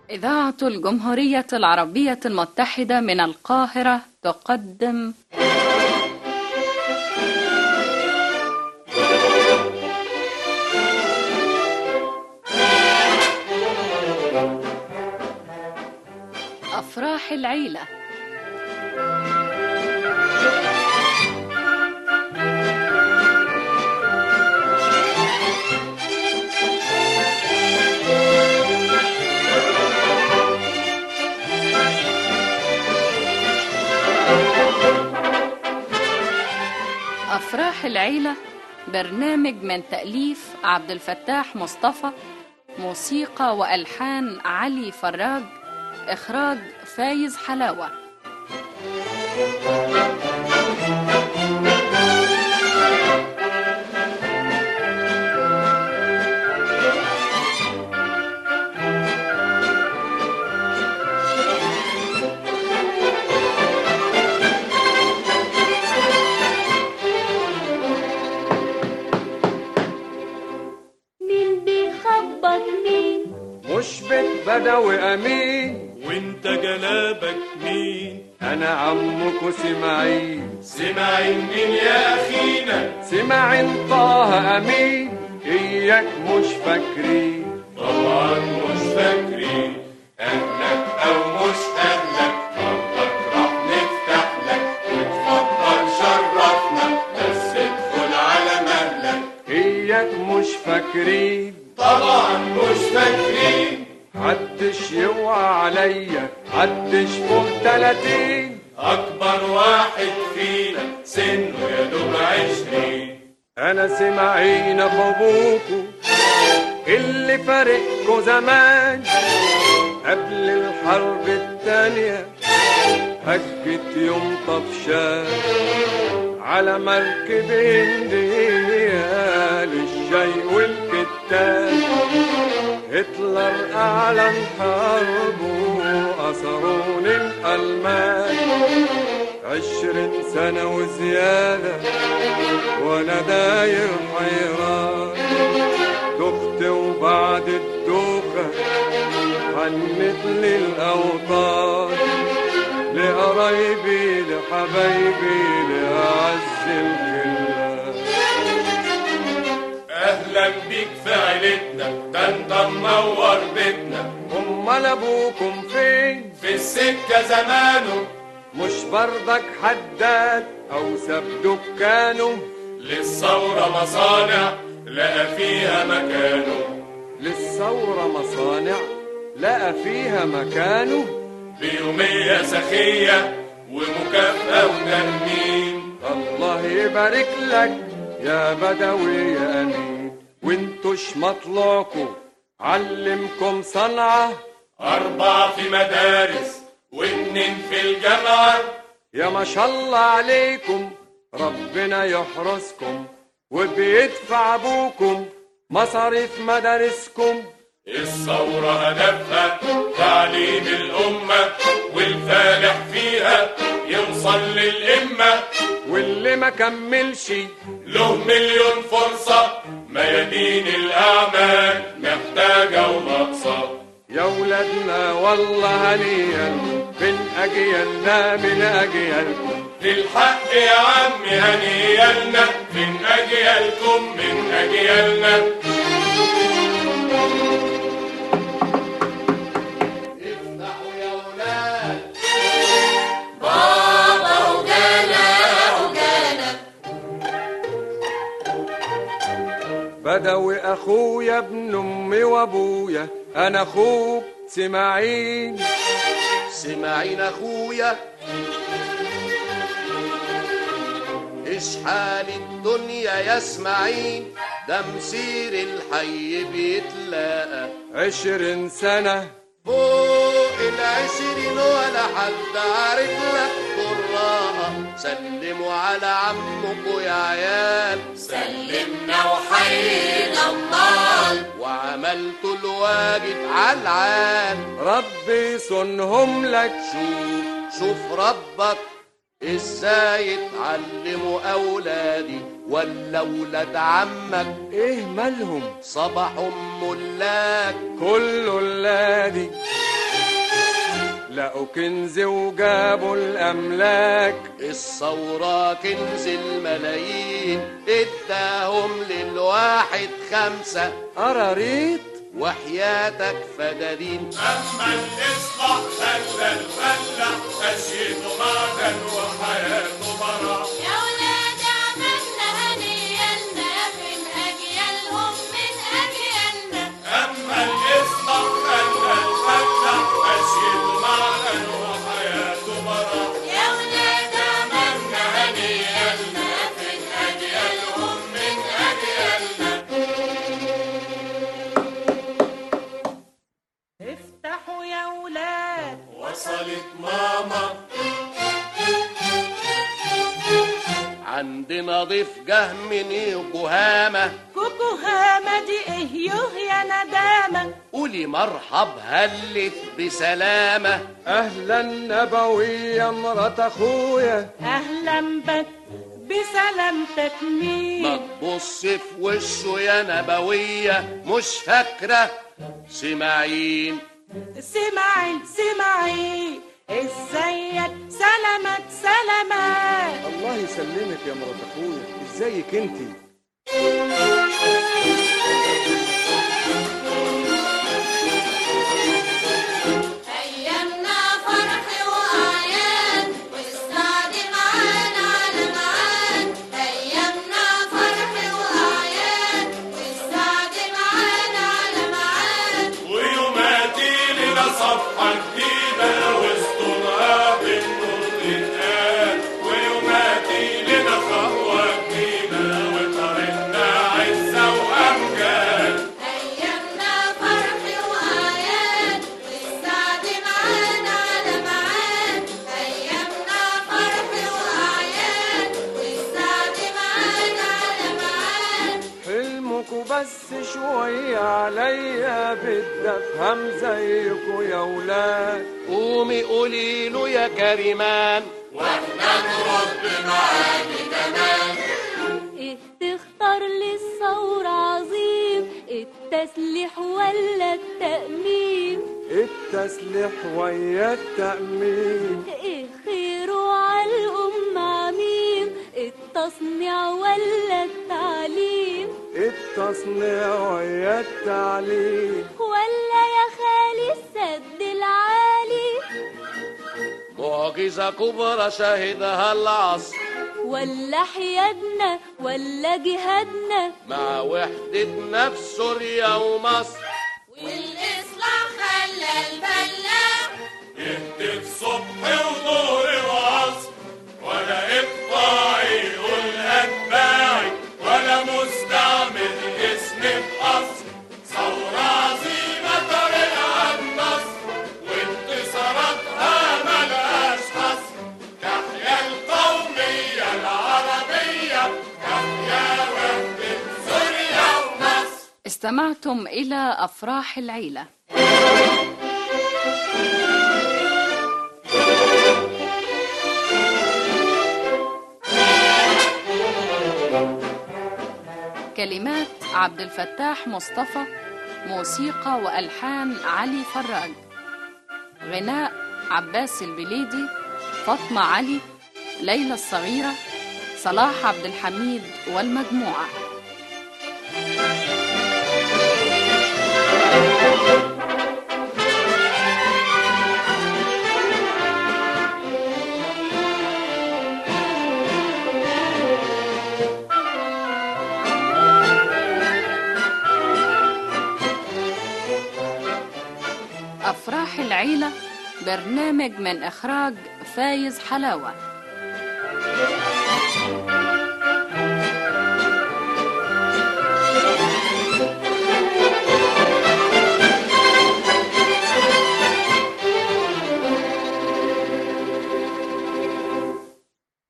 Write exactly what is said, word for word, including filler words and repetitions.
إذاعة الجمهورية العربية المتحدة من القاهرة تقدم أفراح العيلة. أفراح العيلة برنامج من تأليف عبد الفتاح مصطفى، موسيقى وألحان علي فراج، إخراج فايز حلاوة. مش بيت بدوي أمين، وانت جلابك مين؟ أنا عمكو سماعين. سماعين مين يا أخينا؟ سماعين طه أمين، إياك مش فاكرين. طبعا مش فاكرين، أهلك أو مش أهلك مرضك راح نفتح لك، وتفضل شرفنا بس ادخل على مهلك. إياك مش فاكرين، طبعا مش فاكرين. حدش يوعى عليا، حدش فوق تلاتين. أكبر واحد فينا سنه يا دوب عشرين. أنا سماعين أخو أبوكو اللي فارقكو زمان، قبل الحرب التانية هجت يوم طفشان على مركب هندية للشاي والكتان. هتلر أعلن حربه أسرون الألمان، عشرين سنة وزيادة وأنا داير حيران. دخت وبعد الدوخة حنت لي الأوطان، لقرايبي لحبايبي لأعز الخلان. أهلا بيك في عيلتنا، ده انت منور بيتنا. أمال أبوكم فين؟ في السكة زمانه، مش برضك حداد أو ساب دكانه. للثورة مصانع لقى فيها مكانه. للثورة مصانع لقى فيها مكانه. بيومية سخية ومكافأة وتأمين. الله يبارك لك يا بدوي يا أمين، وانتوش مطلعكم علمكم صنعة. أربعة في مدارس واتنين في الجامعة. يا ما شاء الله عليكم، ربنا يحرسكم وبيدفع أبوكم مصاريف مدارسكم. الثورة هدفها تعليم الأمة، والفالح فيها يوصل للإمة. واللي ما كملش له مليون فرصة، ميادين الأعمال محتاجة وناقصة. يا ولادنا والله هنيا من أجيالنا من أجيالكم. للحق يا عم هنيالنا، من أجيالكم من أجيالنا. افتحوا يا ولاد، بابا وجانا وجانا. بدوي أخويا ابن أمي وأبويا، أنا أخوك سماعين. سماعين اخويا، اشحال الدنيا يا اسماعين، ده مسير الحي بيتلاقى. عشرين سنة فوق العشرين ولا حد عارف لك براها. سلموا على عمكوا يا عيال، سلمنا وحينا امال، وعملتوا الواجب على العال. ربي صنهم لك. شوف شوف ربك ازاي اتعلموا اولادي ولا ولاد عمك. ايه مالهم صباحهم ملاك كل ولادي لقوا كنز وجابوا الأملاك. الثورة كنز الملايين اداهم للواحد خمسة قراريط وحياتك فدادين. أما الإصلاح خلى الفلاح مشيته معدن وحياته براح. يا ولاد عملنا هنيالنا من أجيالهم من أجيالنا. أما الإصلاح خلى الفلاح مشيته معدن وحياته براح. يا ولاد عملنا هنيالنا من أجيالهم من أجيالنا. افتحوا يا ولاد وصلت ماما. عندنا ضيف جه من يوكوهاما. كوكوهاما دي ايه يوه يا ندامة. قولي مرحب هلت بسلامة. أهلا نبوية مرات أخويا. اهلا بك بسلامتك ما مين. تبص في وشه يا نبوية مش فاكرة سماعين. سمعي سمعي ازيك سلامت سلامات. الله يسلمك يا مرات أخويا، إزيك أنتي؟ أيامنا فرح وأعياد والسعد معانا على معاد. أيامنا فرح وأعياد والسعد معانا على معاد. ويوماتي لنا صفحة جديدة وسطنا بالنور تتقال. ويوماتي لنا خطوة جديدة وطريقنا عزة وأمجاد. أيامنا فرح وأعياد والسعد معانا على معاد. أيامنا فرح وأعياد والسعد معانا على معاد. حلمكوا بس شوية عليا، بدي أفهم زيكوا يا ولاد. قومي قولي له يا كريمان. واحنا نرد معاك كمان. ايه تختار للثورة عظيم، التسليح ولا التأمين؟ التسليح ويا التأمين. ايه خيره عالأمة عميم، التصنيع ولا التعليم؟ التصنيع ويا التعليم. ولا يا خالي السد العالي؟ معجزة كبرى شهدها العصر ولا حيادنا ولا جهادنا؟ مع وحدتنا في سوريا ومصر. والإصلاح خلى الفلاح يهتف صبح وظهر وعصر. ولا إقطاعي يقول أتباعي ولا مستعمل اسم بقصر. ثورة عظيمة طريقها النصر وانتصاراتها ملهاش حصر. تحيا القومية العربية، تحيا وحدة سوريا ومصر. استمعتم إلى أفراح العيلة. كلمات عبد الفتاح مصطفى، موسيقى وألحان علي فراج، غناء عباس البليدي، فاطمة علي، ليلى الصغيرة، صلاح عبد الحميد والمجموعة. أفراح العيلة برنامج من إخراج فايز حلاوة.